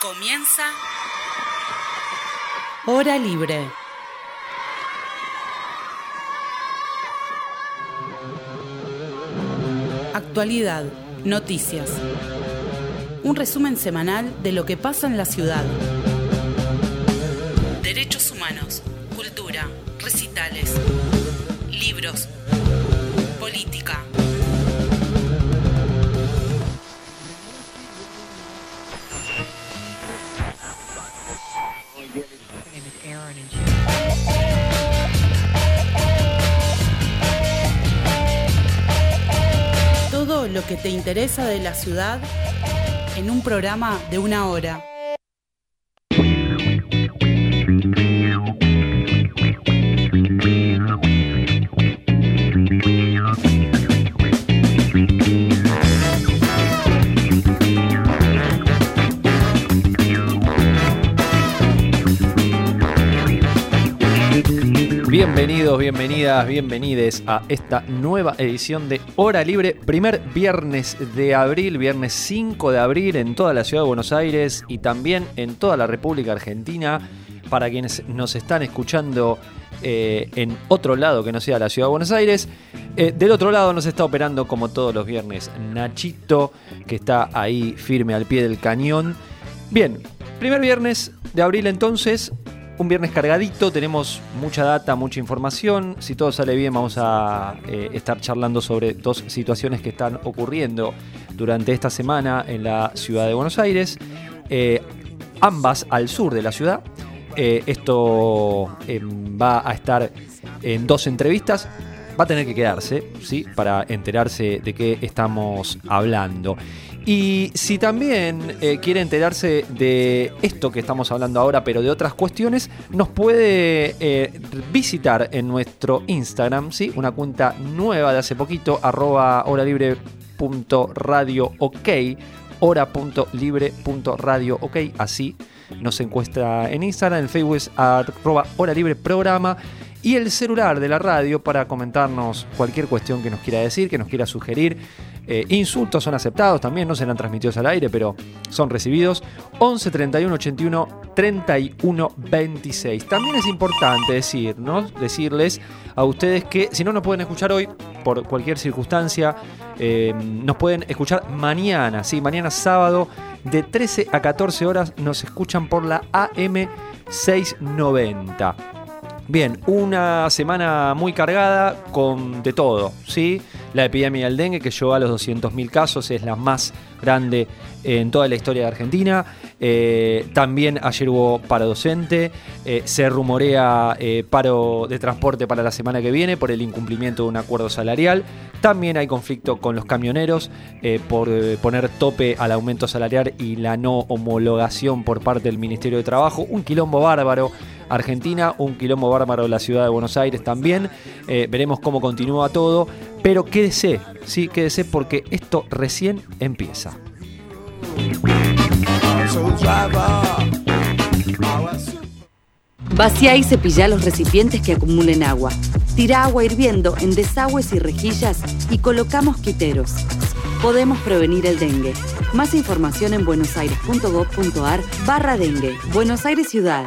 Comienza Hora Libre. Actualidad, noticias. Un resumen semanal de lo que pasa en la ciudad. Derechos humanos, cultura, recitales, libros, política. Todo lo que te interesa de la ciudad en un programa de 1 hora. Bienvenidos, bienvenidas, bienvenides a esta nueva edición de Hora Libre, primer viernes de abril, viernes 5 de abril en toda la ciudad de Buenos Aires y también en toda la República Argentina. Para quienes nos están escuchando en otro lado que no sea la ciudad de Buenos Aires, del otro lado nos está operando como todos los viernes Nachito, que está ahí firme al pie del cañón. Bien, primer viernes de abril entonces. Un viernes cargadito, tenemos mucha data, mucha información. Si todo sale bien, vamos a estar charlando sobre dos situaciones que están ocurriendo durante esta semana en la ciudad de Buenos Aires, ambas al sur de la ciudad. Esto va a estar en 2 entrevistas. Va a tener que quedarse, ¿sí?, para enterarse de qué estamos hablando. Y si también quiere enterarse de esto que estamos hablando ahora, pero de otras cuestiones, nos puede visitar en nuestro Instagram, ¿sí?, una cuenta nueva de hace poquito, @horalibre.radiook, hora.libre.radiook, así nos encuentra en Instagram. En Facebook es @horalibreprograma. Y el celular de la radio para comentarnos cualquier cuestión que nos quiera decir, que nos quiera sugerir. Insultos son aceptados también, no serán transmitidos al aire, pero son recibidos. 11 31 81 31 26. También es importante decirles a ustedes que si no nos pueden escuchar hoy, por cualquier circunstancia, nos pueden escuchar mañana, ¿sí? Mañana sábado, de 13 a 14 horas, nos escuchan por la AM 690. Bien, una semana muy cargada con de todo, ¿sí? La epidemia del dengue, que llegó a los 200.000 casos, es la más grande en toda la historia de Argentina. También ayer hubo paro docente, se rumorea paro de transporte para la semana que viene por el incumplimiento de un acuerdo salarial. También hay conflicto con los camioneros por poner tope al aumento salarial y la no homologación por parte del Ministerio de Trabajo. Un quilombo bárbaro Argentina, un quilombo bárbaro la ciudad de Buenos Aires también. Veremos cómo continúa todo, pero quédese, sí, quédese porque esto recién empieza. Vacía y cepilla los recipientes que acumulen agua. Tira agua hirviendo en desagües y rejillas y coloca mosquiteros. Podemos prevenir el dengue. Más información en buenosaires.gov.ar/dengue. Buenos Aires Ciudad.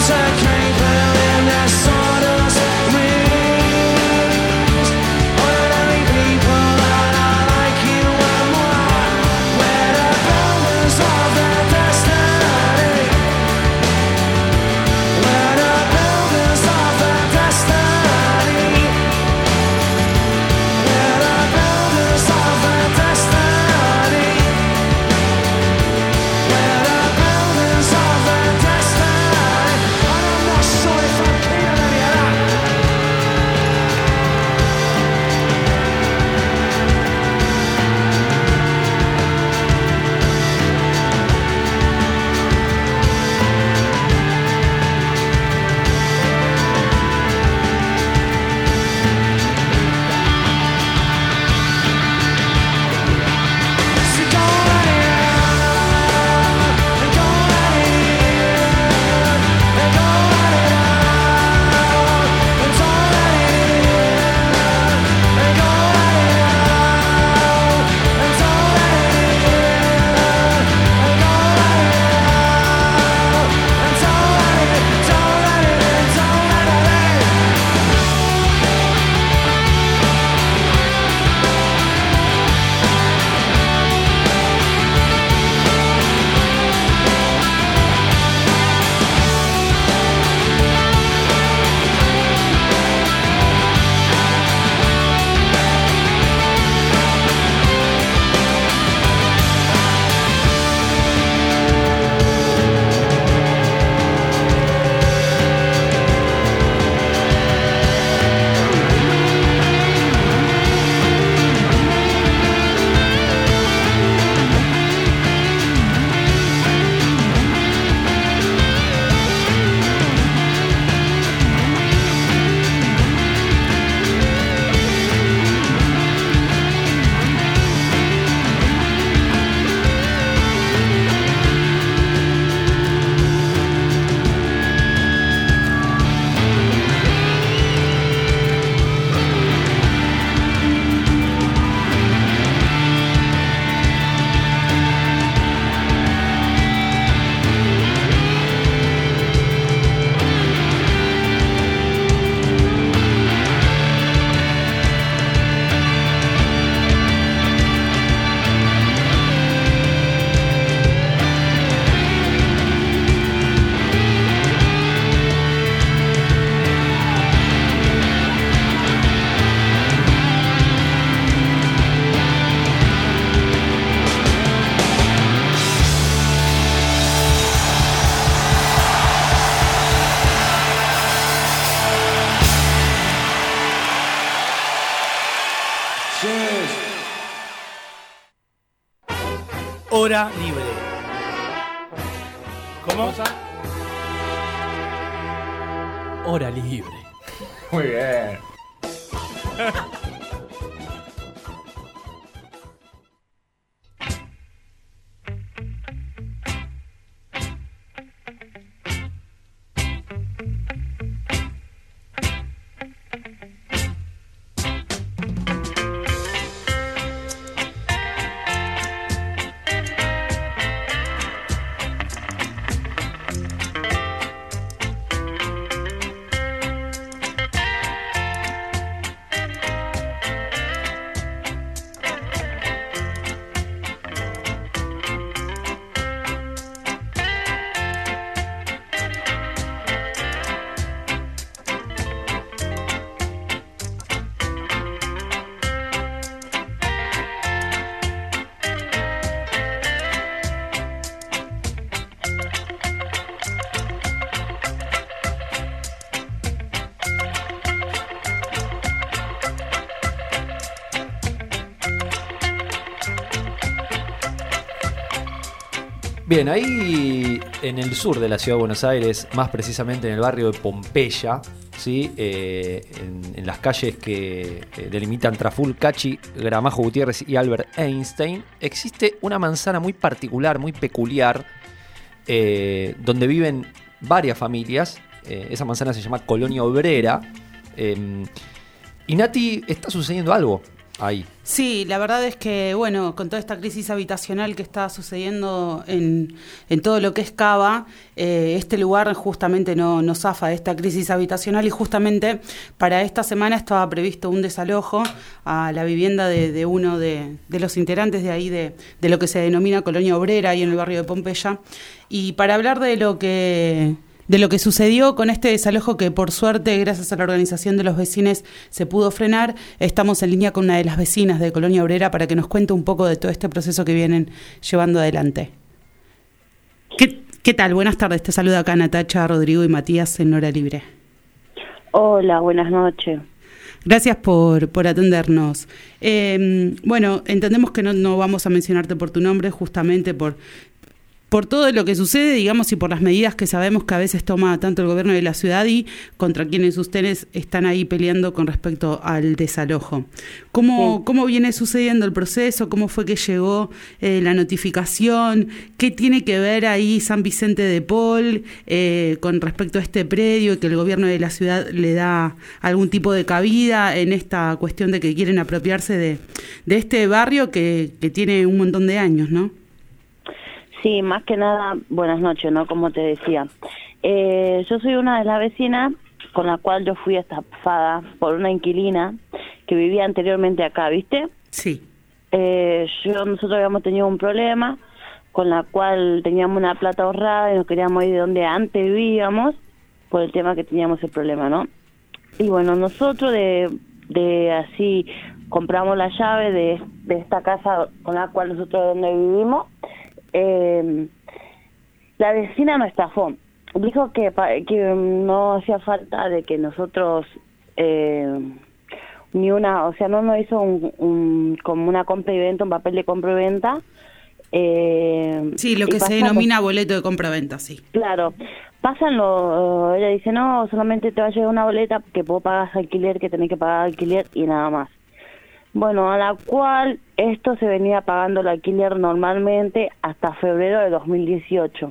Hora libre. ¿Cómo? Hora libre. Muy bien. Bien, ahí en el sur de la ciudad de Buenos Aires, más precisamente en el barrio de Pompeya, ¿sí? En las calles que delimitan Traful, Cachi, Gramajo Gutiérrez y Albert Einstein, existe una manzana muy particular, muy peculiar, donde viven varias familias. Esa manzana se llama Colonia Obrera. Y Nati, está sucediendo algo ahí. Sí, la verdad es que, bueno, con toda esta crisis habitacional que está sucediendo en todo lo que es Cava, este lugar justamente no zafa de esta crisis habitacional y justamente para esta semana estaba previsto un desalojo a la vivienda de uno de los integrantes de ahí, de lo que se denomina Colonia Obrera, ahí en el barrio de Pompeya. Y para hablar de lo que sucedió con este desalojo que por suerte, gracias a la organización de los vecinos, se pudo frenar, estamos en línea con una de las vecinas de Colonia Obrera para que nos cuente un poco de todo este proceso que vienen llevando adelante. ¿Qué tal? Buenas tardes, te saluda acá Natacha, Rodrigo y Matías en Hora Libre. Hola, buenas noches. Gracias por atendernos. Bueno, entendemos que no vamos a mencionarte por tu nombre justamente por todo lo que sucede, digamos, y por las medidas que sabemos que a veces toma tanto el gobierno de la ciudad y contra quienes ustedes están ahí peleando con respecto al desalojo. ¿Cómo viene sucediendo el proceso? ¿Cómo fue que llegó la notificación? ¿Qué tiene que ver ahí San Vicente de Paul con respecto a este predio y que el gobierno de la ciudad le da algún tipo de cabida en esta cuestión de que quieren apropiarse de este barrio que tiene un montón de años, ¿no? Sí, más que nada, buenas noches, ¿no? Como te decía. Yo soy una de las vecinas con la cual yo fui estafada por una inquilina que vivía anteriormente acá, ¿viste? Sí. Nosotros habíamos tenido un problema con la cual teníamos una plata ahorrada y nos queríamos ir de donde antes vivíamos por el tema que teníamos el problema, ¿no? Y bueno, nosotros de así compramos la llave de esta casa con la cual nosotros donde vivimos. La vecina nos estafó. Dijo que no hacía falta de que nosotros no nos hizo como una compra y venta, un papel de compra y venta. Sí, lo que se denomina boleto de compra-venta, sí. Claro. Ella dice, no, solamente te va a llegar una boleta que vos pagas alquiler, que tenés que pagar alquiler y nada más. Bueno, a la cual esto se venía pagando el alquiler normalmente hasta febrero de 2018.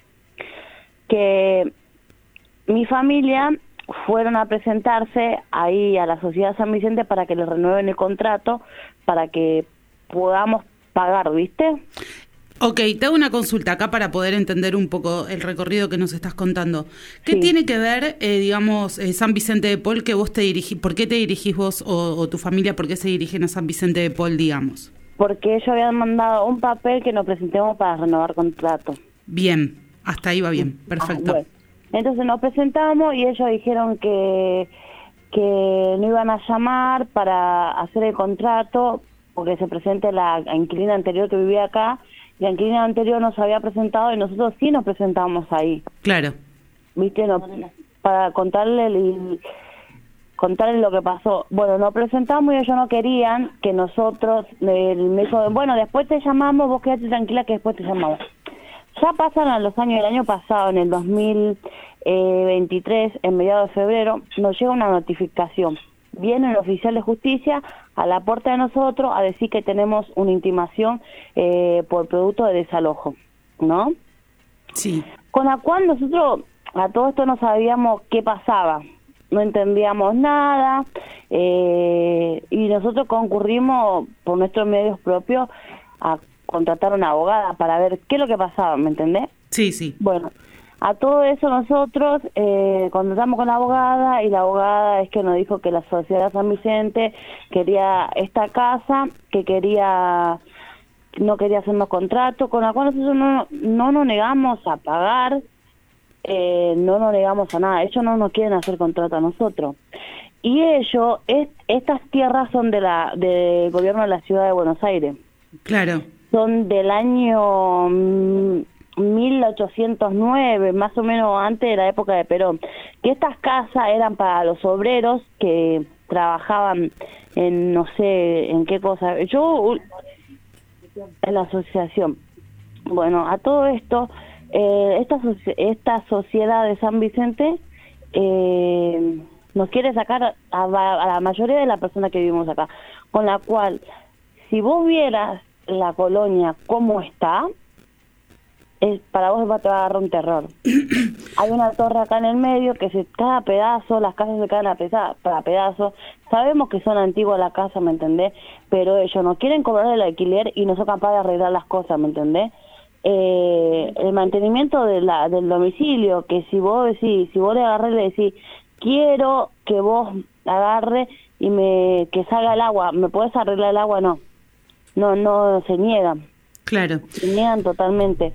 Que mi familia fueron a presentarse ahí a la Sociedad San Vicente para que les renueven el contrato, para que podamos pagar, ¿viste? Ok, te hago una consulta acá para poder entender un poco el recorrido que nos estás contando. ¿Qué Sí. tiene que ver, San Vicente de Paul, que vos te dirigís? ¿Por qué te dirigís vos o tu familia? ¿Por qué se dirigen a San Vicente de Paul, digamos? Porque ellos habían mandado un papel que nos presentemos para renovar contrato. Bien, hasta ahí va bien, perfecto. Bueno. Entonces nos presentamos y ellos dijeron que no iban a llamar para hacer el contrato porque se presente la inquilina anterior que vivía acá. La inquilina anterior nos había presentado y nosotros sí nos presentamos ahí. Claro. ¿Viste? Para contarle lo que pasó. Bueno, nos presentamos y ellos no querían que nosotros, me dijo, bueno, después te llamamos, vos quédate tranquila que después te llamamos. Ya pasan los años, el año pasado, en el 2023, en mediados de febrero, nos llega una notificación. Viene el oficial de justicia a la puerta de nosotros a decir que tenemos una intimación por producto de desalojo, ¿no? Sí. Con la cual nosotros a todo esto no sabíamos qué pasaba, no entendíamos nada y nosotros concurrimos por nuestros medios propios a contratar una abogada para ver qué es lo que pasaba, ¿me entendés? Sí, sí. Bueno, a todo eso nosotros contratamos con la abogada y la abogada es que nos dijo que la Sociedad San Vicente quería esta casa, no quería hacernos contrato, con la cual nosotros no nos negamos a pagar, no nos negamos a nada, ellos no nos quieren hacer contrato a nosotros. Y ellos, estas tierras son del gobierno de la ciudad de Buenos Aires. Claro. Son del año 1809, más o menos antes de la época de Perón, que estas casas eran para los obreros que trabajaban en no sé en qué cosa, en la asociación. Bueno, a todo esto, esta sociedad de San Vicente nos quiere sacar a la mayoría de las personas que vivimos acá, con la cual, si vos vieras la colonia cómo está, para vos te va a agarrar un terror. Hay una torre acá en el medio que se cae a pedazos, las casas se caen a pedazos. Sabemos que son antiguas las casas, ¿me entendés? Pero ellos no quieren cobrar el alquiler y no son capaces de arreglar las cosas, ¿me entendés? El mantenimiento del domicilio, que si vos le agarrés y le decís, quiero que vos agarre y que salga el agua, ¿me podés arreglar el agua? No, se niegan. Claro. Se niegan totalmente.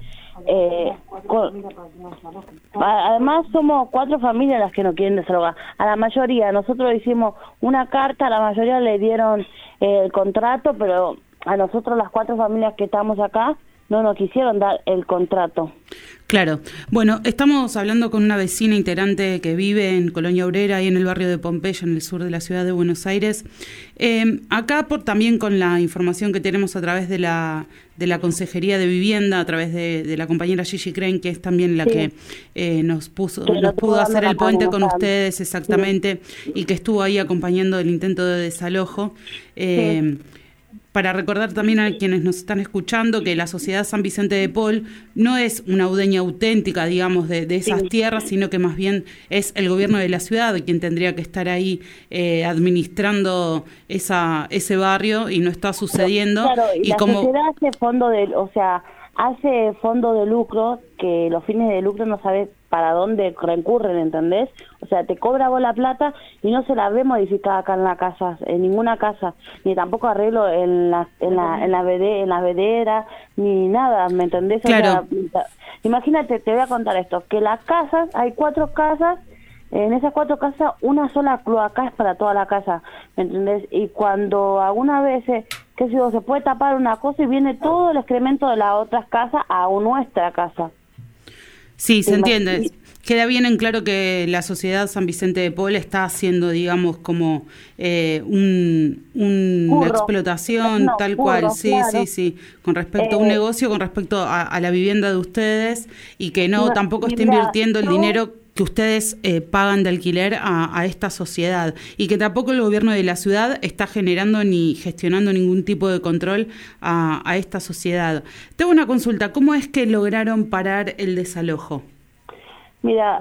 Además somos 4 familias las que no quieren desalojar. A la mayoría, nosotros hicimos una carta, a la mayoría le dieron el contrato, pero a nosotros las 4 familias que estamos acá no nos quisieron dar el contrato. Claro. Bueno, estamos hablando con una vecina integrante que vive en Colonia Obrera y en el barrio de Pompeya, en el sur de la ciudad de Buenos Aires. Acá también con la información que tenemos a través de la Consejería de Vivienda, a través de la compañera Gigi Crane, que es también la que nos pudo hacer el puente con ustedes, exactamente, y que estuvo ahí acompañando el intento de desalojo. Para recordar también a quienes nos están escuchando que la Sociedad San Vicente de Paul no es una dueña auténtica, digamos, de esas tierras, sino que más bien es el gobierno de la ciudad quien tendría que estar ahí administrando ese barrio, y no está sucediendo. Claro, y la sociedad hace fondo de lucro, que los fines de lucro no sabes para dónde recurren, ¿entendés? O sea, te cobra vos la plata y no se la ve modificada acá en la casa, en ninguna casa, ni tampoco arreglo en las vederas, ni nada, ¿me entendés? Claro. O sea, imagínate, te voy a contar esto, que las casas, hay 4 casas, en esas 4 casas una sola cloaca es para toda la casa, ¿me entendés? Y cuando algunas veces, qué sé yo, se puede tapar una cosa y viene todo el excremento de las otras casas a nuestra casa. Sí, se entiende. Queda bien en claro que la Sociedad San Vicente de Paul está haciendo, digamos, como una explotación tal cual, sí, claro. Sí, con respecto a un negocio, con respecto a la vivienda de ustedes, y que tampoco está invirtiendo el dinero que ustedes pagan de alquiler a esta sociedad, y que tampoco el gobierno de la ciudad está generando ni gestionando ningún tipo de control a esta sociedad. Tengo una consulta, ¿cómo es que lograron parar el desalojo? Mira,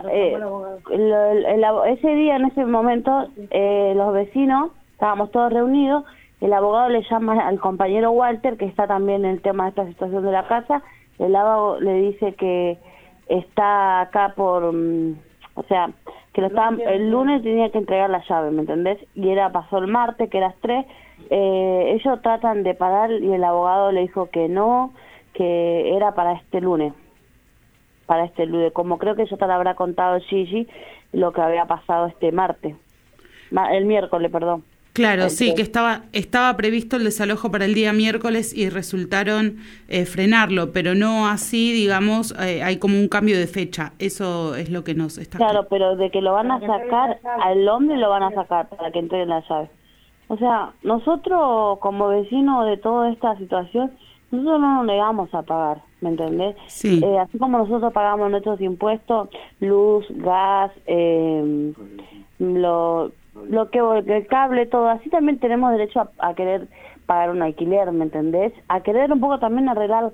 ese día, en ese momento, los vecinos, estábamos todos reunidos, el abogado le llama al compañero Walter, que está también en el tema de esta situación de la casa, el abogado le dice que está acá o sea, que el lunes tenía que entregar la llave, ¿me entendés? Y pasó el martes, que era 3, ellos tratan de parar y el abogado le dijo que no, que era para este lunes, como creo que ya te lo habrá contado Gigi, lo que había pasado el miércoles, perdón. Claro, sí, que estaba previsto el desalojo para el día miércoles y resultaron frenarlo, pero no así, digamos, hay como un cambio de fecha. Eso es lo que nos está... Claro, pero de que lo van a sacar, al hombre lo van a sacar para que entreguen la llave. O sea, nosotros como vecinos de toda esta situación, nosotros no nos negamos a pagar, ¿me entendés? Sí. Así como nosotros pagamos nuestros impuestos, luz, gas, el cable, todo, así también tenemos derecho a querer pagar un alquiler, ¿me entendés? A querer un poco también arreglar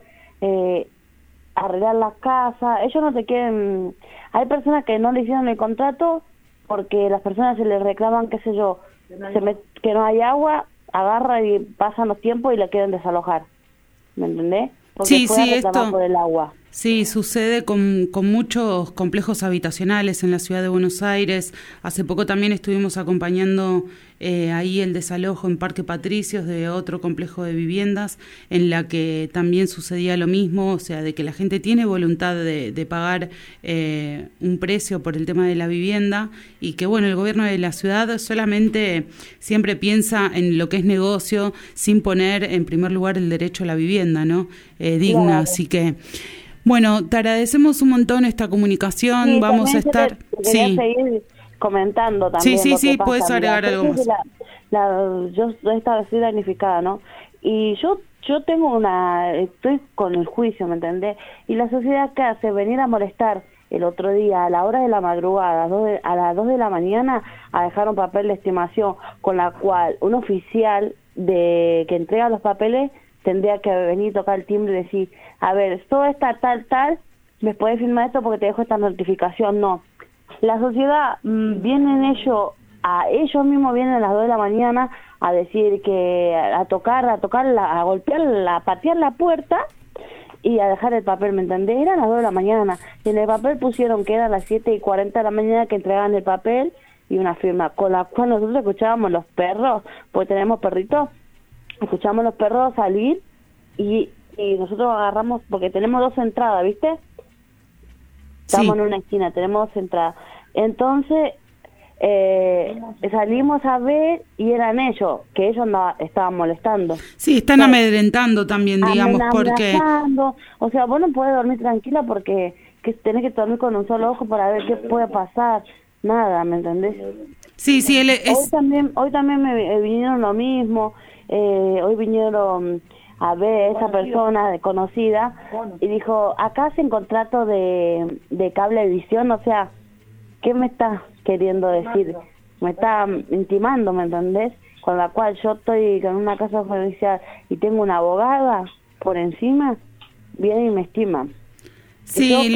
las casas. Ellos no te quieren... Hay personas que no le hicieron el contrato porque las personas se les reclaman, qué sé yo, que no hay agua, agarra y pasan los tiempos y la quieren desalojar, ¿me entendés? Porque sí, esto por el agua. Sí, sucede con muchos complejos habitacionales en la ciudad de Buenos Aires. Hace poco también estuvimos acompañando ahí el desalojo en Parque Patricios de otro complejo de viviendas, en la que también sucedía lo mismo, o sea, de que la gente tiene voluntad de pagar un precio por el tema de la vivienda, y que, bueno, el gobierno de la ciudad solamente siempre piensa en lo que es negocio, sin poner en primer lugar el derecho a la vivienda, ¿no? Digna, claro. Así que... Bueno, te agradecemos un montón esta comunicación, sí, vamos a estar... Sí, seguir comentando también. Sí, puedes agregar algo más. Yo estoy damnificada, ¿no? Y yo tengo estoy con el juicio, ¿me entendés? Y la sociedad, ¿qué hace? Venir a molestar el otro día a la hora de la madrugada, a las 2 de la mañana, a dejar un papel de estimación, con la cual un oficial que entrega los papeles tendría que venir y tocar el timbre y decir, a ver, todo está tal, ¿me puedes firmar esto porque te dejo esta notificación? No. La sociedad, vienen ellos mismos vienen a las 2 de la mañana a decir que, a tocar, a golpear, a patear la puerta y a dejar el papel, ¿me entendés? Eran las 2 de la mañana, y en el papel pusieron que eran las 7:40 de la mañana que entregaban el papel y una firma, con la cual nosotros escuchábamos los perros, porque tenemos perritos, escuchamos los perros salir y nosotros agarramos, porque tenemos 2 entradas, ¿viste? Estamos en una esquina, tenemos 2 entradas. Entonces, salimos a ver y eran ellos, que ellos estaban molestando. Sí, están amedrentando también, digamos, porque... O sea, vos no podés dormir tranquila porque tenés que dormir con un solo ojo para ver qué puede pasar. Nada, ¿me entendés? Sí, él es... Hoy también me vinieron lo mismo. Hoy vinieron a ver esa persona conocida y dijo, acá hacen contrato de cablevisión, o sea, ¿qué me está queriendo decir? Me está intimando, ¿me entendés? Con la cual yo estoy con una casa judicial y tengo una abogada por encima, viene y me estima. Sí,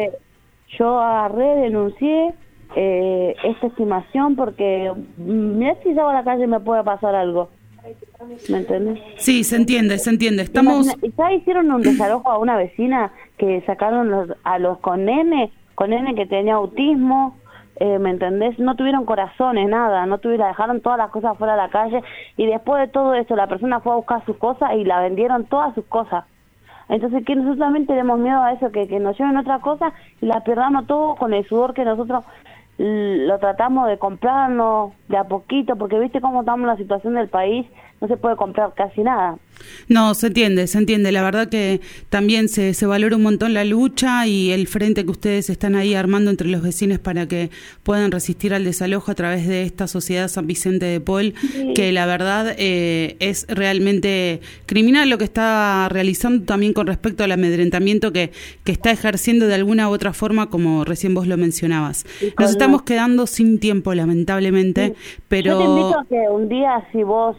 yo agarré, denuncié esta estimación porque mirá si salgo a la calle me puede pasar algo. ¿Me entendés? Sí, se entiende. Estamos... Ya hicieron un desalojo a una vecina que sacaron a los con nene que tenía autismo, ¿me entendés? No tuvieron corazones, nada, dejaron todas las cosas fuera de la calle y después de todo eso la persona fue a buscar sus cosas y la vendieron todas sus cosas. Entonces que nosotros también tenemos miedo a eso, que nos lleven otra cosa y la perdamos todo con el sudor que nosotros lo tratamos de comprarnos de a poquito, porque viste cómo estamos en la situación del país, no se puede comprar casi nada. No, se entiende. La verdad que también se valora un montón la lucha y el frente que ustedes están ahí armando entre los vecinos para que puedan resistir al desalojo a través de esta sociedad San Vicente de Paul, sí. Que la verdad es realmente criminal lo que está realizando también con respecto al amedrentamiento que está ejerciendo de alguna u otra forma, como recién vos lo mencionabas. Nos estamos quedando sin tiempo, lamentablemente, sí. Pero... Yo te invito a que un día, si vos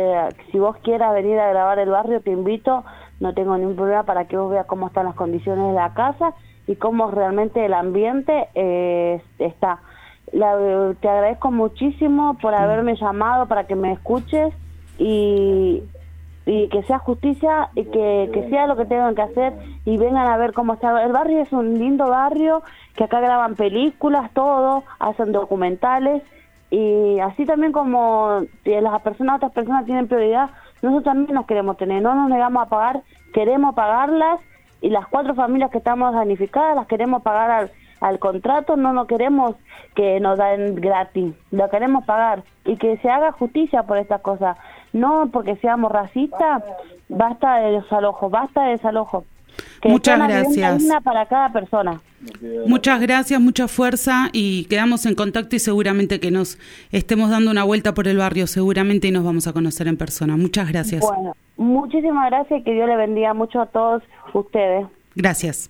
quieras venir a grabar el barrio, te invito, no tengo ningún problema para que vos veas cómo están las condiciones de la casa y cómo realmente el ambiente está. Te agradezco muchísimo por haberme llamado para que me escuches y que sea justicia y que sea lo que tengan que hacer y vengan a ver cómo está. El barrio es un lindo barrio, que acá graban películas, todo, hacen documentales y así también como otras personas tienen prioridad, nosotros también nos queremos tener, no nos negamos a pagar, queremos pagarlas y las 4 familias que estamos damnificadas las queremos pagar al contrato, no queremos que nos den gratis, lo queremos pagar y que se haga justicia por estas cosas, no porque seamos racistas, basta de desalojo. Que muchas gracias. Digna para cada persona. Muchas gracias, mucha fuerza y quedamos en contacto y seguramente que nos estemos dando una vuelta por el barrio, seguramente y nos vamos a conocer en persona. Muchas gracias. Bueno, muchísimas gracias y que Dios le bendiga mucho a todos ustedes. Gracias.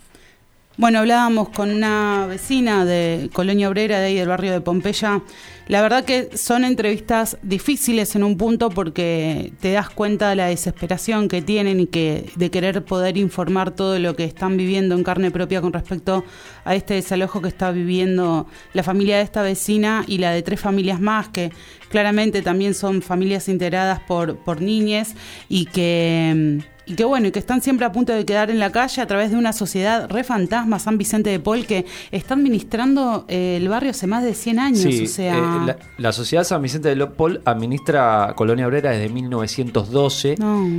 Bueno, hablábamos con una vecina de Colonia Obrera, de ahí del barrio de Pompeya. La verdad que son entrevistas difíciles en un punto porque te das cuenta de la desesperación que tienen y que de querer poder informar todo lo que están viviendo en carne propia con respecto a este desalojo que está viviendo la familia de esta vecina y la de 3 familias más que claramente también son familias integradas por niñes y que están siempre a punto de quedar en la calle a través de una sociedad re fantasma, San Vicente de Paul, que está administrando el barrio hace más de 100 años. Sí, o sea... la sociedad San Vicente de Paul administra Colonia Obrera desde 1912.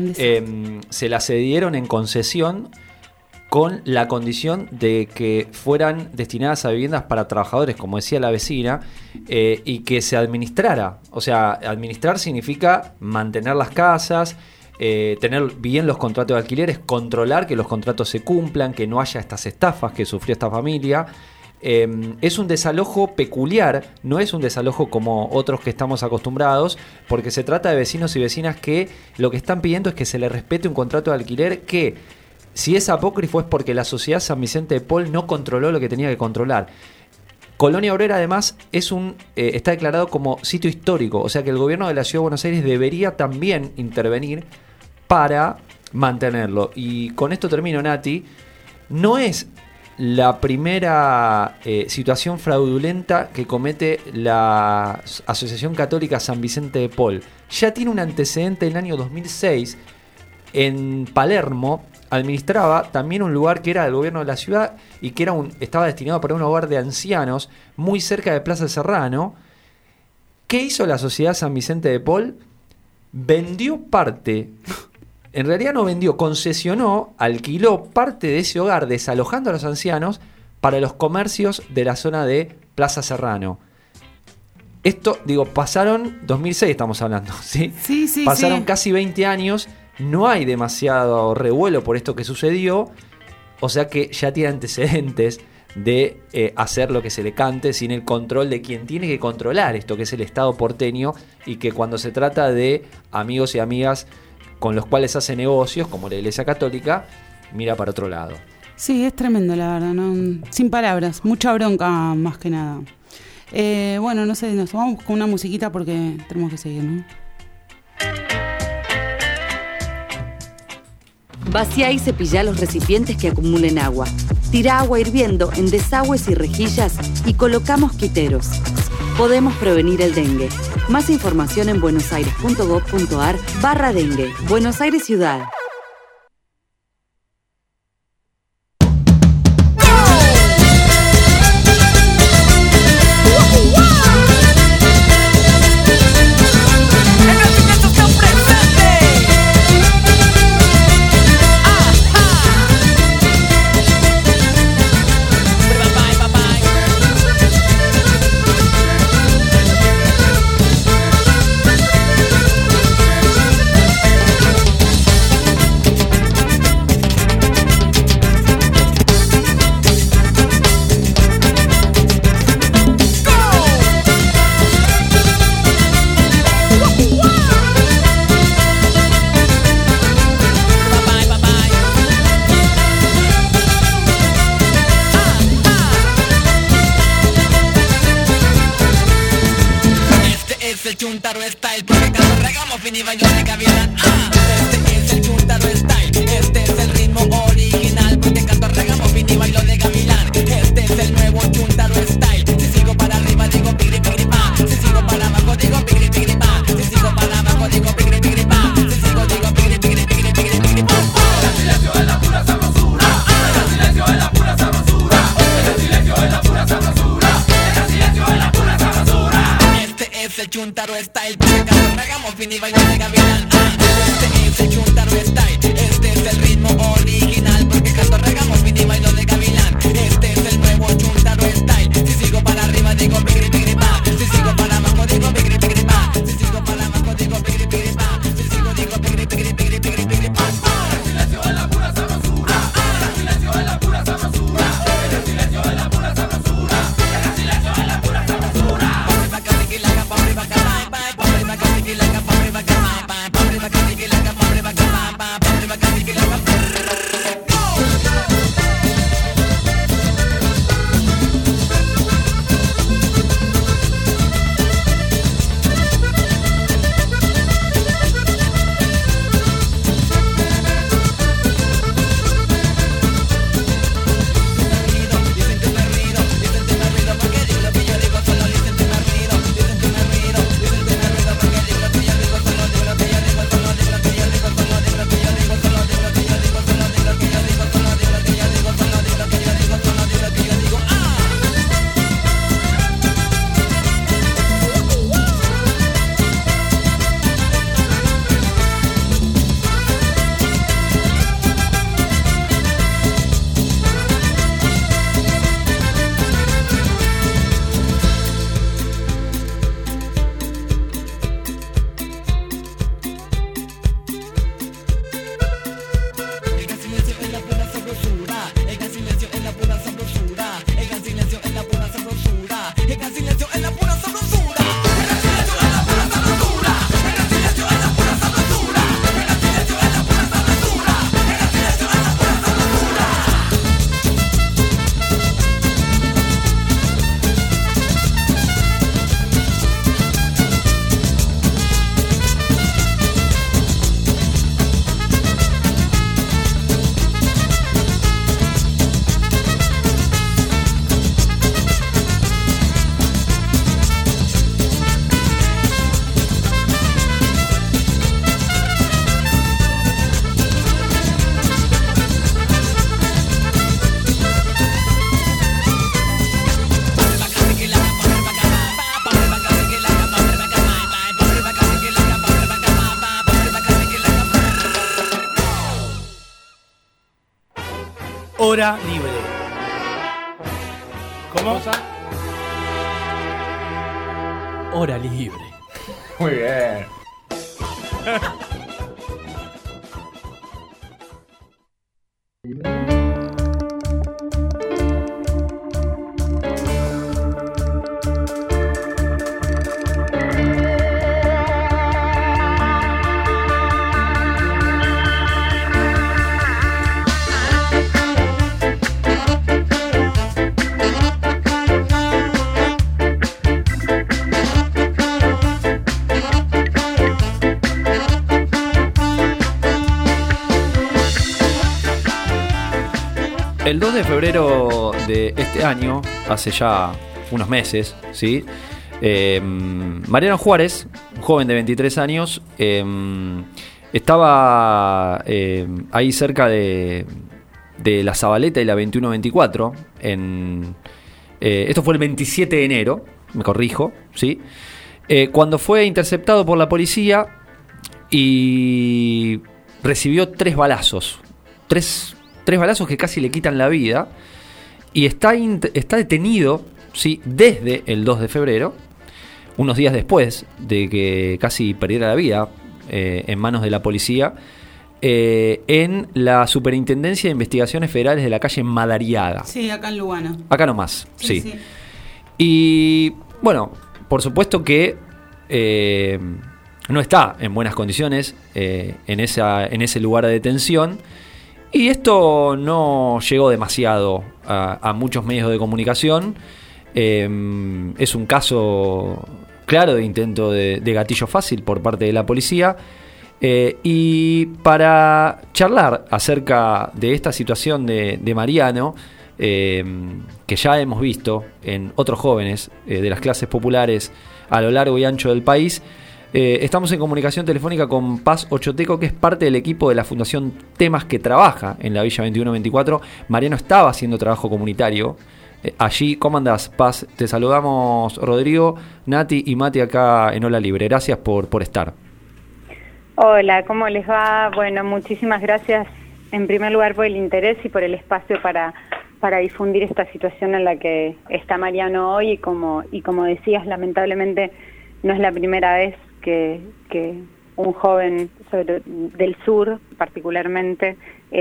Se la cedieron en concesión con la condición de que fueran destinadas a viviendas para trabajadores, como decía la vecina, y que se administrara. O sea, administrar significa mantener las casas, tener bien los contratos de alquileres, controlar que los contratos se cumplan, que no haya estas estafas que sufrió esta familia. Es un desalojo peculiar, no es un desalojo como otros que estamos acostumbrados, porque se trata de vecinos y vecinas que lo que están pidiendo es que se les respete un contrato de alquiler que, si es apócrifo, es porque la sociedad San Vicente de Paul no controló lo que tenía que controlar. Colonia Obrera, además, está declarado como sitio histórico, o sea que el gobierno de la Ciudad de Buenos Aires debería también intervenir para mantenerlo. Y con esto termino, Nati. No es la primera situación fraudulenta que comete la Asociación Católica San Vicente de Paul. Ya tiene un antecedente en el año 2006. En Palermo administraba también un lugar que era del gobierno de la ciudad y que estaba destinado para un hogar de ancianos muy cerca de Plaza Serrano. ¿Qué hizo la Sociedad San Vicente de Paul? Vendió parte, en realidad no vendió, concesionó, alquiló parte de ese hogar, desalojando a los ancianos para los comercios de la zona de Plaza Serrano. Esto, pasaron, 2006 estamos hablando, ¿sí? Sí. Pasaron casi 20 años, no hay demasiado revuelo por esto que sucedió, o sea que ya tiene antecedentes de hacer lo que se le cante sin el control de quien tiene que controlar esto, que es el Estado porteño, y que cuando se trata de amigos y amigas con los cuales hace negocios, como la Iglesia Católica, mira para otro lado. Sí, es tremendo, la verdad, ¿no? Sin palabras, mucha bronca más que nada. Bueno, no sé, nos vamos con una musiquita porque tenemos que seguir, ¿no? Vacía y cepilla los recipientes que acumulen agua. Tira agua hirviendo en desagües y rejillas y coloca mosquiteros. Podemos prevenir el dengue. Más información en buenosaires.gov.ar/dengue. Buenos Aires Ciudad. Chuntaro Style, porque cuando regamos fin y bailo de gavilán. Este es el Chuntaro Style, este es el ritmo original, porque cuando regamos fin y bailo de gavilán. Este es el nuevo Chuntaro Style. Si sigo para arriba digo pigri pigri pa, si sigo para abajo digo pigri pigri pa, si sigo para abajo digo pigri pigri pa, si sigo digo pigri pigri pigri pigri pigri pa. El silencio es la pura sabrosura, el silencio es la pura sabrosura, el silencio es la pura sabrosura, el silencio es la pura sabrosura. Este es el Chuntaro Style, porque cuando regamos fin y bailo de gavilán. Este es el Chuntaro Style, este es el ritmo original, porque cuando regamos fin y bailo de gavilán. Este es el nuevo Chuntaro Style. Si sigo para arriba digo pigri pigri pa, si sigo para abajo digo pigri pigri pa, si sigo para abajo digo pigri pigri pa, si sigo digo pigri pigri pigri pigri pigri pa. El silencio es la pura sabrosura, el silencio es la pura sabrosura, el silencio es la pura sabrosura, el silencio es la pura sabrosura. Hora libre. ¿Cómo? Hora libre. Muy bien. El 2 de febrero de este año, hace ya unos meses, ¿sí? Mariano Juárez, un joven de 23 años, estaba ahí cerca de la Zabaleta y la 2124. Esto fue el 27 de enero, me corrijo, ¿sí? Cuando fue interceptado por la policía y recibió 3 balazos. Tres balazos que casi le quitan la vida, y está detenido, ¿sí?, desde el 2 de febrero, unos días después de que casi perdiera la vida en manos de la policía, en la Superintendencia de Investigaciones Federales de la calle Madariaga. Sí, acá en Lugano. Acá nomás, sí. Sí. Y bueno, por supuesto que no está en buenas condiciones en ese lugar de detención. Y esto no llegó demasiado a muchos medios de comunicación. Es un caso claro de intento de gatillo fácil por parte de la policía. Y para charlar acerca de esta situación de Mariano, que ya hemos visto en otros jóvenes de las clases populares a lo largo y ancho del país, estamos en comunicación telefónica con Paz Ochoteco, que es parte del equipo de la Fundación Temas que trabaja en la Villa 2124. Mariano estaba haciendo trabajo comunitario allí. ¿Cómo andás, Paz? Te saludamos Rodrigo, Nati y Mati acá en Hora Libre. Gracias por estar. Hola, ¿cómo les va? Bueno, muchísimas gracias en primer lugar por el interés y por el espacio para difundir esta situación en la que está Mariano hoy, y como decías, lamentablemente no es la primera vez que un joven del sur particularmente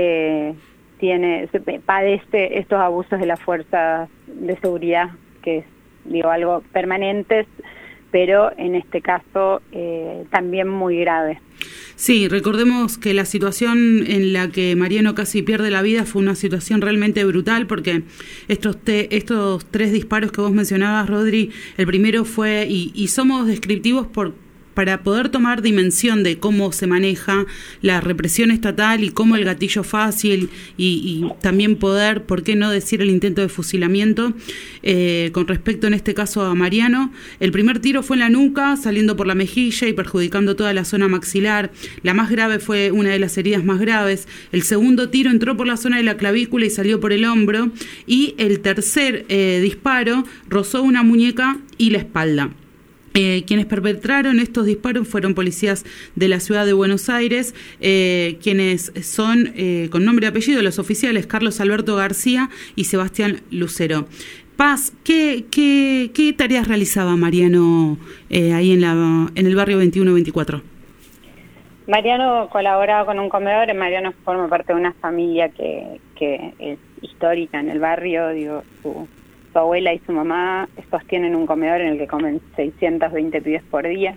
padece estos abusos de las fuerzas de seguridad, que es, algo permanentes, pero en este caso también muy grave. Sí, recordemos que la situación en la que Mariano casi pierde la vida fue una situación realmente brutal, porque estos 3 disparos que vos mencionabas, Rodri, el primero fue, y somos descriptivos para poder tomar dimensión de cómo se maneja la represión estatal y cómo el gatillo fácil y también poder, ¿por qué no decir el intento de fusilamiento? Con respecto en este caso a Mariano, el primer tiro fue en la nuca, saliendo por la mejilla y perjudicando toda la zona maxilar. La más grave fue una de las heridas más graves. El segundo tiro entró por la zona de la clavícula y salió por el hombro. Y el tercer disparo rozó una muñeca y la espalda. Quienes perpetraron estos disparos fueron policías de la ciudad de Buenos Aires, quienes son, con nombre y apellido, los oficiales Carlos Alberto García y Sebastián Lucero. Paz, ¿qué tareas realizaba Mariano ahí en el barrio 2124? Mariano colaboraba con un comedor. Mariano forma parte de una familia que es histórica en el barrio. Su abuela y su mamá sostienen un comedor en el que comen 620 pibes por día.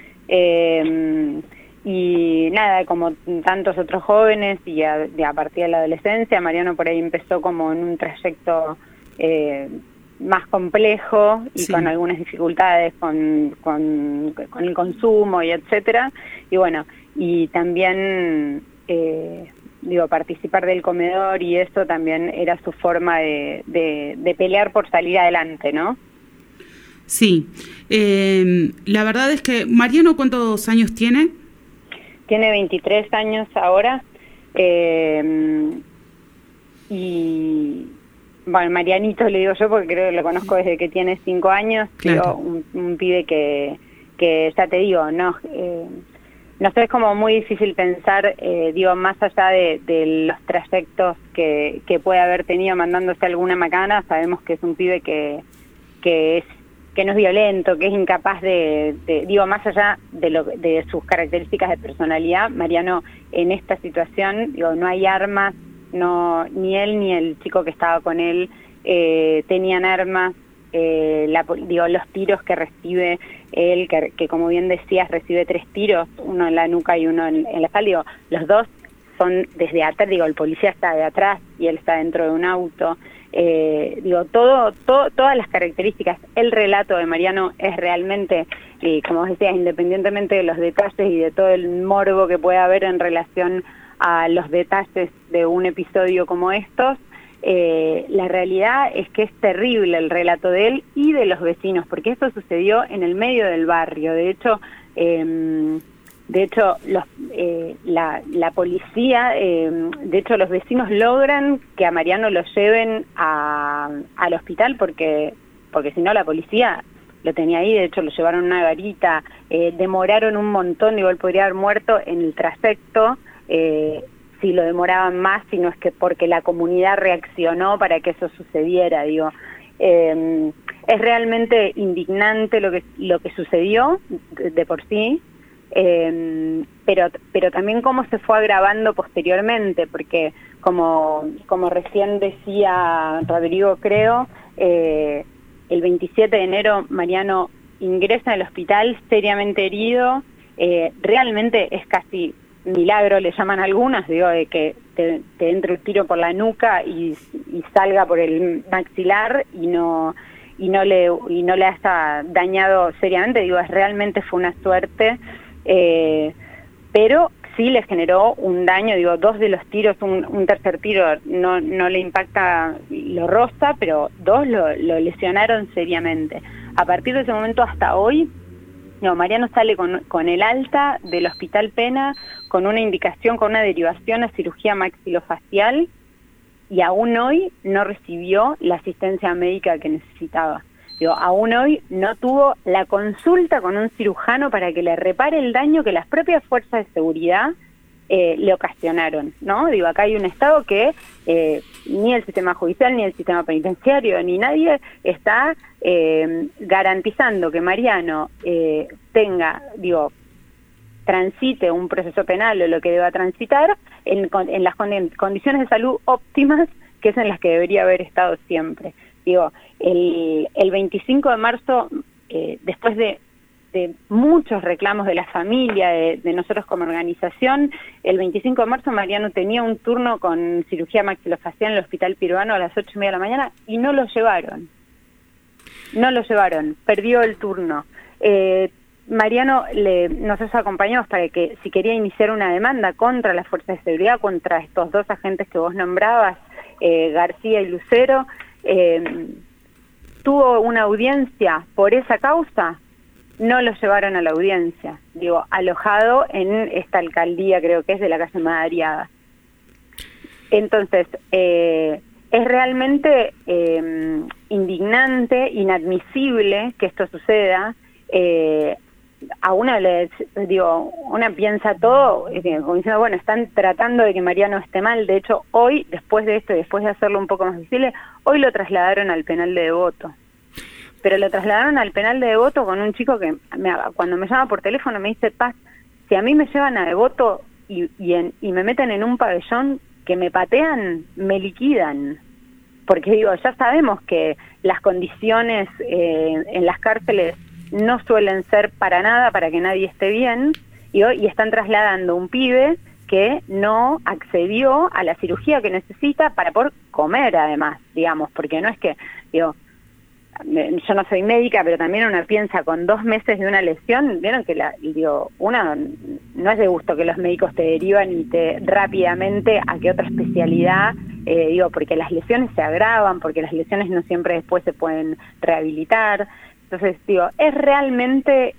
Y nada, como tantos otros jóvenes, y a partir de la adolescencia, Mariano por ahí empezó como en un trayecto más complejo y sí, con algunas dificultades con el consumo y etcétera. Y bueno, y también participar del comedor, y eso también era su forma de pelear por salir adelante, ¿no? Sí, la verdad es que Mariano, ¿cuántos años tiene? Tiene 23 años ahora, y bueno, Marianito le digo yo porque creo que lo conozco desde que tiene 5 años, claro. Un pibe que ya te digo, no no sé, es como muy difícil pensar, digo, más allá de los trayectos que puede haber tenido mandándose alguna macana. Sabemos que es un pibe que no es violento, que es incapaz digo, más allá de sus características de personalidad, Mariano en esta situación, digo, no hay armas, no, ni él ni el chico que estaba con él tenían armas. Digo, los tiros que recibe él, que como bien decías, recibe 3 tiros, uno en la nuca y uno en la espalda, digo, los dos son desde atrás, digo, el policía está de atrás y él está dentro de un auto. Digo, todas las características, el relato de Mariano es realmente, como vos decías, independientemente de los detalles y de todo el morbo que pueda haber en relación a los detalles de un episodio como estos, la realidad es que es terrible el relato de él y de los vecinos, porque esto sucedió en el medio del barrio. De hecho, la policía, de hecho los vecinos logran que a Mariano lo lleven al hospital porque si no la policía lo tenía ahí. De hecho lo llevaron a una garita, demoraron un montón, digo, él podría haber muerto en el trayecto si lo demoraban más, sino es que porque la comunidad reaccionó para que eso sucediera, digo. Es realmente indignante lo que sucedió de por sí. Pero también cómo se fue agravando posteriormente, porque como recién decía Rodrigo, creo, el 27 de enero Mariano ingresa al hospital seriamente herido. Realmente es casi milagro, le llaman algunas, digo, de que te entre el tiro por la nuca y salga por el maxilar y no le haya dañado seriamente. Digo, realmente fue una suerte. Pero sí le generó un daño, digo, 2 de los tiros, un tercer tiro no le impacta, lo roza, pero 2 lo lesionaron seriamente. A partir de ese momento hasta hoy, Mariano sale con el alta del Hospital Pena, con una indicación, con una derivación a cirugía maxilofacial, y aún hoy no recibió la asistencia médica que necesitaba. Digo, aún hoy no tuvo la consulta con un cirujano para que le repare el daño que las propias fuerzas de seguridad le ocasionaron, ¿no? Digo, acá hay un Estado que ni el sistema judicial, ni el sistema penitenciario, ni nadie está garantizando que Mariano transite un proceso penal o lo que deba transitar en las condiciones de salud óptimas, que es en las que debería haber estado siempre. Digo, el 25 de marzo, después de muchos reclamos de la familia, de nosotros como organización, el 25 de marzo Mariano tenía un turno con cirugía maxilofacial en el Hospital Peruano a las 8:30 de la mañana y no lo llevaron. Perdió el turno. Mariano nosotros acompañamos para que, si quería iniciar una demanda contra las fuerzas de seguridad, contra estos 2 agentes que vos nombrabas, García y Lucero, tuvo una audiencia por esa causa, no lo llevaron a la audiencia, digo, alojado en esta alcaldía, creo que es de la calle Madariaga. Entonces, es realmente indignante, inadmisible que esto suceda. A una una piensa todo, como diciendo, bueno, están tratando de que Mariano esté mal. De hecho, hoy, después de esto y después de hacerlo un poco más visible, hoy lo trasladaron al penal de Devoto. Pero lo trasladaron al penal de Devoto con un chico que cuando me llama por teléfono me dice: Paz, si a mí me llevan a Devoto y me meten en un pabellón que me patean, me liquidan. Porque digo, ya sabemos que las condiciones en las cárceles no suelen ser para nada para que nadie esté bien, y están trasladando un pibe que no accedió a la cirugía que necesita para poder comer, además, digamos, porque no es que, digo, yo no soy médica, pero también una piensa con 2 meses de una lesión, vieron que una no es de gusto que los médicos te derivan y rápidamente a qué otra especialidad, porque las lesiones se agravan, porque las lesiones no siempre después se pueden rehabilitar. Entonces, es realmente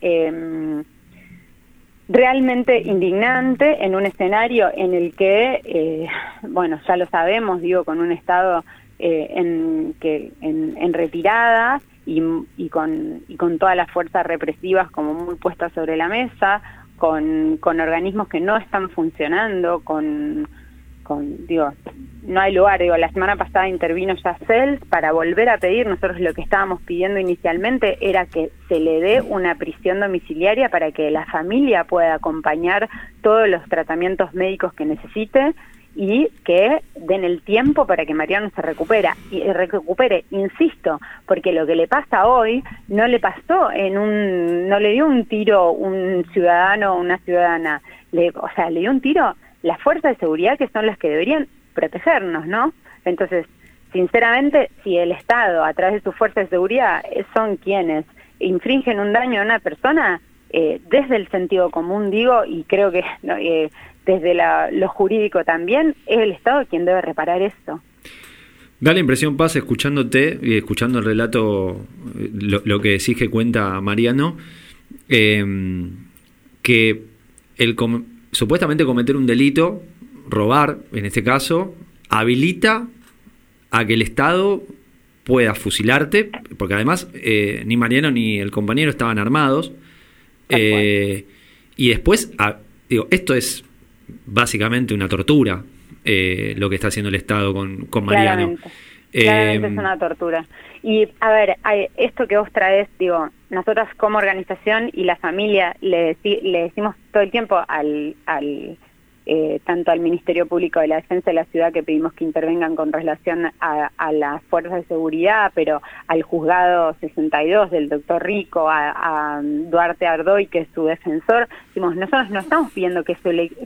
indignante en un escenario en el que, ya lo sabemos, con un Estado en retirada y con todas las fuerzas represivas como muy puestas sobre la mesa, con organismos que no están funcionando, digo, no hay lugar. Digo, la semana pasada intervino ya CELS para volver a pedir. Nosotros lo que estábamos pidiendo inicialmente era que se le dé una prisión domiciliaria para que la familia pueda acompañar todos los tratamientos médicos que necesite y que den el tiempo para que Mariano se recupere, insisto, porque lo que le pasa hoy no le pasó no le dio un tiro un ciudadano o una ciudadana, le dio un tiro las fuerzas de seguridad, que son las que deberían protegernos, ¿no? Entonces, sinceramente, si el Estado, a través de sus fuerzas de seguridad, son quienes infringen un daño a una persona, desde el sentido común digo, y creo que desde lo jurídico también, es el Estado quien debe reparar esto. Da la impresión, Paz, escuchándote y escuchando el relato, lo que decís que cuenta Mariano, que supuestamente cometer un delito, robar en este caso, habilita a que el Estado pueda fusilarte, porque además ni Mariano ni el compañero estaban armados, y después, esto es básicamente una tortura, lo que está haciendo el Estado con Mariano. Claramente es una tortura. Y a ver, esto que vos traes, digo, nosotros como organización y la familia le decimos todo el tiempo tanto al Ministerio Público de la Defensa de la Ciudad, que pedimos que intervengan con relación a las fuerzas de seguridad, pero al juzgado 62 del doctor Rico, a Duarte Ardoy, que es su defensor, decimos, nosotros no estamos pidiendo que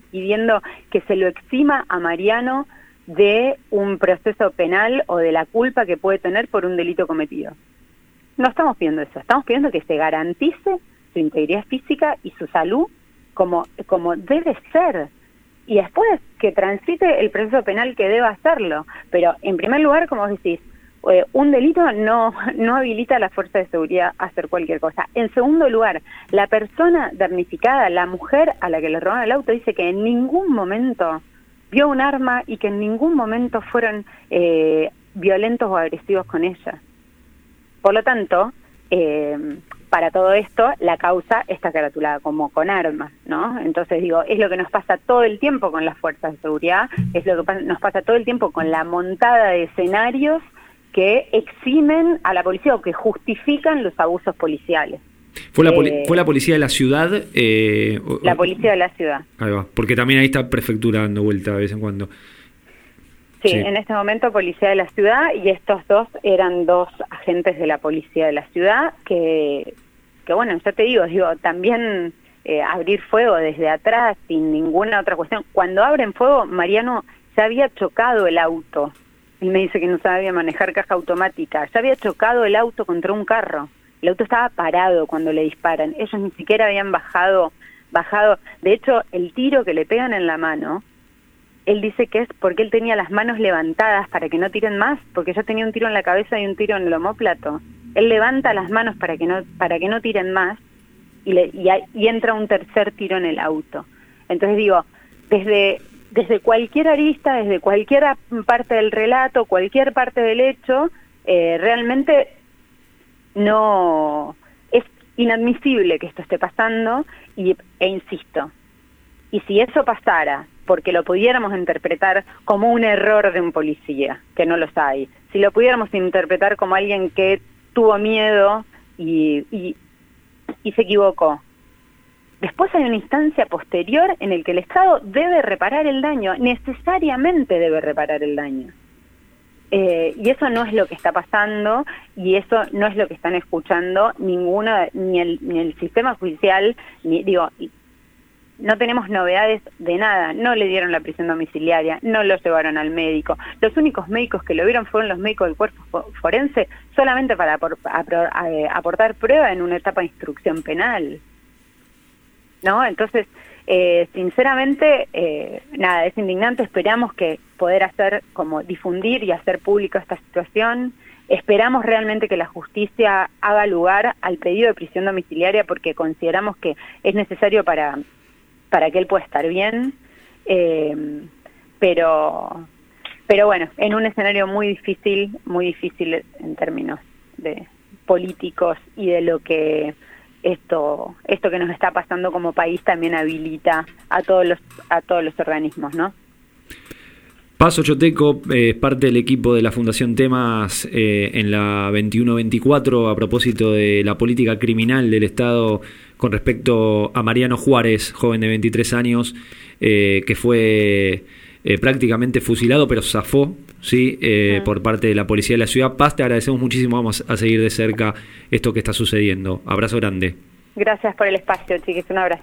se lo exima a Mariano de un proceso penal o de la culpa que puede tener por un delito cometido. No estamos pidiendo eso, estamos pidiendo que se garantice su integridad física y su salud como debe ser, y después que transite el proceso penal que deba hacerlo. Pero en primer lugar, como vos decís, un delito no habilita a la fuerza de seguridad a hacer cualquier cosa. En segundo lugar, la persona damnificada, la mujer a la que le robaron el auto, dice que en ningún momento vio un arma y que en ningún momento fueron violentos o agresivos con ella. Por lo tanto, para todo esto, la causa está caratulada como con armas, ¿no? Entonces digo, es lo que nos pasa todo el tiempo con las fuerzas de seguridad, es lo que nos pasa todo el tiempo con la montada de escenarios que eximen a la policía o que justifican los abusos policiales. ¿Fue la policía de la ciudad? La policía de la ciudad. Ahí va, porque también ahí está prefectura dando vuelta de vez en cuando. Sí, en este momento policía de la ciudad, y estos dos eran dos agentes de la policía de la ciudad que bueno, ya te digo, también abrir fuego desde atrás sin ninguna otra cuestión. Cuando abren fuego, Mariano ya había chocado el auto. Él me dice que no sabía manejar caja automática. Ya había chocado el auto contra un carro. El auto estaba parado cuando le disparan. Ellos ni siquiera habían bajado. De hecho, el tiro que le pegan en la mano, él dice que es porque él tenía las manos levantadas para que no tiren más, porque ya tenía un tiro en la cabeza y un tiro en el omóplato. Él levanta las manos para que no tiren más y entra un tercer tiro en el auto. Entonces digo, desde cualquier arista, desde cualquier parte del relato, cualquier parte del hecho, realmente no es inadmisible que esto esté pasando, e insisto, y si eso pasara porque lo pudiéramos interpretar como un error de un policía, que no los hay, si lo pudiéramos interpretar como alguien que tuvo miedo y se equivocó, después hay una instancia posterior en el que el Estado debe reparar el daño, necesariamente debe reparar el daño. Y eso no es lo que está pasando, y eso no es lo que están escuchando ni el sistema judicial, no tenemos novedades de nada. No le dieron la prisión domiciliaria, no lo llevaron al médico. Los únicos médicos que lo vieron fueron los médicos del cuerpo forense, solamente para aportar prueba en una etapa de instrucción penal, ¿no? Entonces, sinceramente, nada, es indignante. Esperamos que poder hacer, como difundir y hacer público esta situación. Esperamos realmente que la justicia haga lugar al pedido de prisión domiciliaria, porque consideramos que es necesario para que él pueda estar bien, pero bueno, en un escenario muy difícil en términos de políticos y de lo que esto que nos está pasando como país también habilita a todos los organismos, ¿no? Paz Ochoteco es parte del equipo de la Fundación Temas en la 21-24 a propósito de la política criminal del Estado con respecto a Mariano Juárez, joven de 23 años, que fue prácticamente fusilado, pero zafó, ¿sí? Por parte de la policía de la ciudad. Paz, te agradecemos muchísimo, vamos a seguir de cerca esto que está sucediendo. Abrazo grande. Gracias por el espacio, chiquis, un abrazo.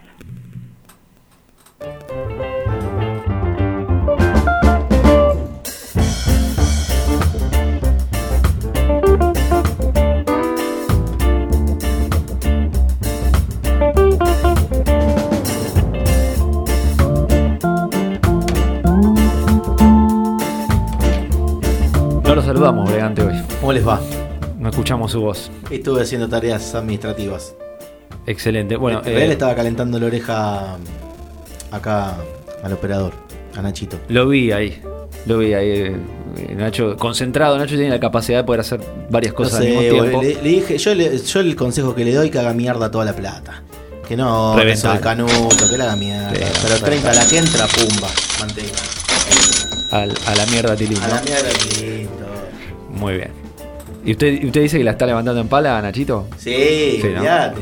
No lo saludamos, Bregante, hoy. ¿Cómo les va? No escuchamos su voz. Estuve haciendo tareas administrativas. Excelente. Bueno, él estaba calentando la oreja acá al operador, a Nachito. Lo vi ahí. Nacho, concentrado. Nacho tiene la capacidad de poder hacer varias cosas al mismo tiempo. Le dije, yo el consejo que le doy, que haga mierda toda la plata. Que no, eso del canuto, que le haga mierda. Pero 30 a la que entra, pumba, mantenga. A la mierda Tilín, ¿no? A la mierda Tilín. Muy bien. ¿Y usted dice que la está levantando en pala, Nachito? Sí, ¿no? Fíjate.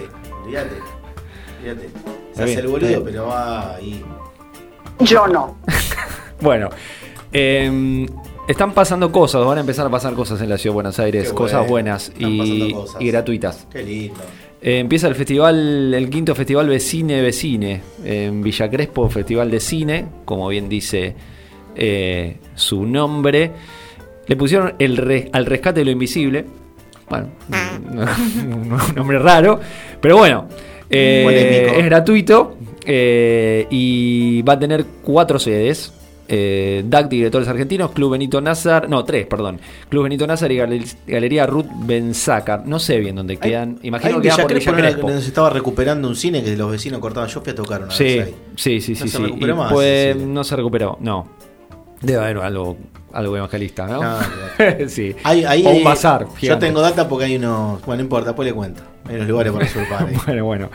Se hace el boludo, pero va ahí. Yo no. Bueno, están pasando cosas, van a empezar a pasar cosas en la Ciudad de Buenos Aires, cosas buenas y gratuitas. Qué lindo. Empieza el quinto festival Vecine en Villa Crespo, festival de cine, como bien dice su nombre. Le pusieron al rescate de lo invisible. Bueno, un nombre raro, pero bueno, es gratuito y va a tener 4 sedes. DAC, Directores Argentinos, Club Benito Nazar, no, 3, perdón, Club Benito Nazar y Galería Ruth Benzácar. No sé bien dónde quedan. Imagino que quedan por Villa Crespo. Se estaba recuperando un cine que los vecinos cortaban. Yo fui a tocar una vez ahí. Sí. No se recuperó más. Pues no se recuperó, no. Debe haber algo evangelista, ¿no? Sí. O un bazar yo gigante. tengo data porque hay unos... Bueno, no importa, después le cuento. Hay unos lugares para usurpar ahí. Bueno.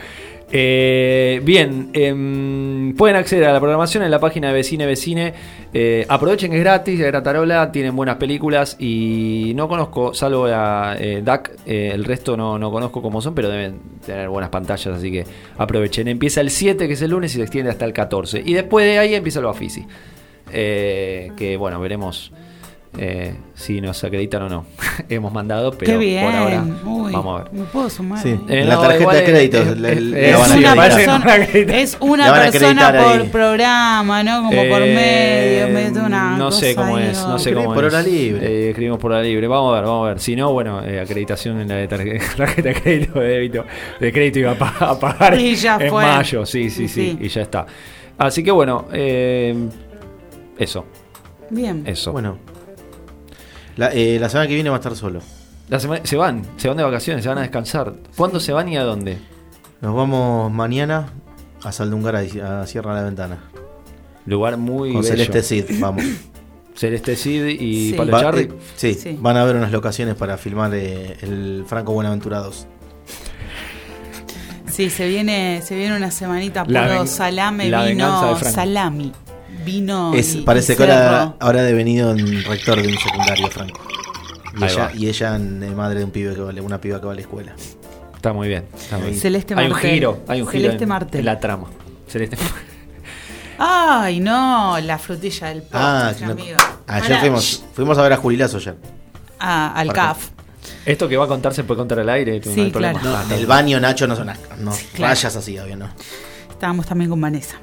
Bien, pueden acceder a la programación en la página de Vecine. Aprovechen que es gratis, de Gratarola, tienen buenas películas y no conozco, salvo la DAC, el resto no conozco cómo son, pero deben tener buenas pantallas, así que aprovechen. Empieza el 7, que es el lunes, y se extiende hasta el 14. Y después de ahí empieza el Bafisi. Que bueno, veremos si nos acreditan o no. Hemos mandado, pero qué bien. Por ahora Uy, vamos a ver. ¿me puedo sumar? Sí. La tarjeta de crédito es una persona por programa, ¿no? Como por medio, no sé cómo es, no sé cómo por es. hora libre. Escribimos por hora libre. Vamos a ver. Si no, bueno, acreditación en la tarjeta de crédito, de débito, de crédito iba a pagar y ya en fue. mayo. Sí, y ya está. Así que bueno, eso. Bien. Eso. Bueno. La semana que viene va a estar solo. Se van de vacaciones, se van a descansar. ¿Cuándo se van y a dónde? Nos vamos mañana a Saldungar, a Sierra la Ventana. Lugar muy con bello. Celeste Cid, vamos. Celeste Cid y Pablo Charri. Sí, van a haber unas locaciones para filmar el Franco Buenaventura 2. Sí, se viene una semanita puro salame, vino, salami. Vino parece que ahora ha devenido un rector de un secundario, Franco. Y ella madre de una piba que va a la escuela. Está muy bien. Celeste hay Martel. Hay un Celeste giro Martel. en la trama. Celeste. Ay, no, la frutilla del postre, amigo. Ayer fuimos a ver a Julilazo ayer. Al CAF. Esto que va a contar se puede contar al aire. Sí, no claro. En el baño, Nacho, no claro. vayas así, obvio, no. Estábamos también con Vanessa.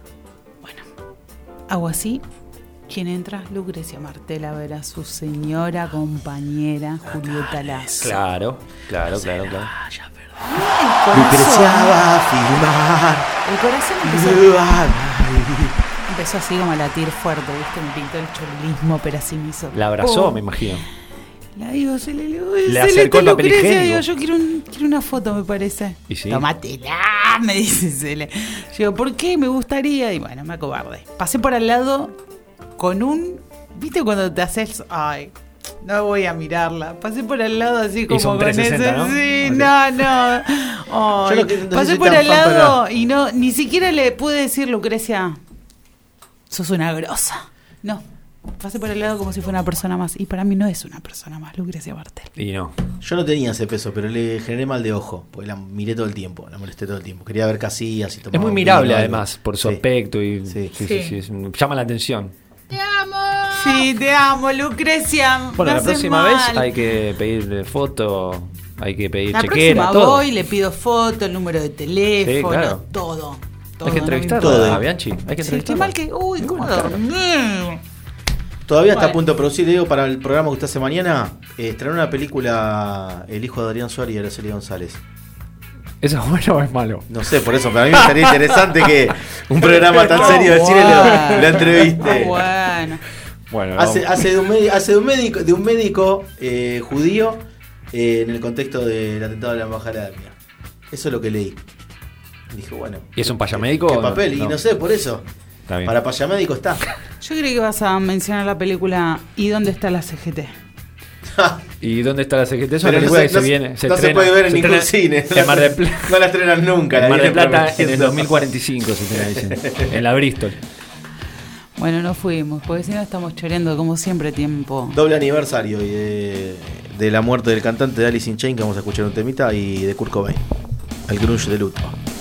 Hago así. ¿Quién entra? Lucrecia Martel a ver a su señora compañera Julieta Lazo. Claro. Lucrecia va a filmar. El corazón empezó así como a latir fuerte, ¿viste? Me pintó el chorilismo, pero así me hizo. La abrazó, me imagino. La digo, se le acercó el papel higiénico. Digo, yo quiero una foto, me parece. ¿Y sí? Tómatela, me dice Cele. Yo digo, ¿por qué? Me gustaría. Y bueno, me acobardé. Pasé por al lado con ¿viste cuando te haces? Ay, no voy a mirarla. Pasé por al lado así como hizo un 360, con ese. ¿no? Sí, Okay. no. Ay, Yo no pasé soy por tan al fan, lado y no, ni siquiera le pude decir, Lucrecia, sos una grosa. No, pasé por el lado como si fuera una persona más. Y para mí no es una persona más, Lucrecia Martel. Y no. Yo no tenía ese peso, pero le generé mal de ojo, porque la miré todo el tiempo, la molesté todo el tiempo. Quería ver qué hacía, si tomaba Es muy un mirable vino, además, por su Sí. aspecto y Sí. llama la atención. Sí, te amo, Lucrecia. Bueno, me la haces próxima mal. vez hay que pedir foto, hay que pedir La chequera, próxima todo. voy, le pido foto, el número de teléfono, Sí, claro. todo. Hay que entrevistar todo. a Bianchi. Hay que Sí, qué entrevistarla. mal que. Uy, ¿cómo dormir? Todavía está a Bueno. punto de producir, Diego, para el programa que usted hace mañana, estrenar una película El hijo de Adrián Suárez y Araceli González. ¿Eso es bueno o es malo? No sé, por eso, pero a mí me estaría interesante que un programa tan serio de cine lo entreviste. Bueno. Bueno, Hace de un médico judío en el contexto del atentado de la embajada de Armenia. Eso es lo que leí. Dije, bueno. ¿Y es un payamédico? ¿Qué papel? No. Y no sé, por eso. Está bien. Para payamédico está. Yo creí que vas a mencionar la película ¿Y dónde está la CGT? ¿Y dónde está la CGT? Es una Pero película no que se- se viene. no estrena- se puede ver en ningún estrena cine. En Mar del Plata. No la estrenan nunca. En la Mar del vienen Plata en el prometiendo. 2045 se estrena, dicen. En la Bristol. Bueno, no fuimos, porque si no estamos choreando como siempre tiempo. Doble aniversario y de la muerte del cantante de Alice in Chains, que vamos a escuchar un temita, y de Kurt Cobain, el grunge de luto.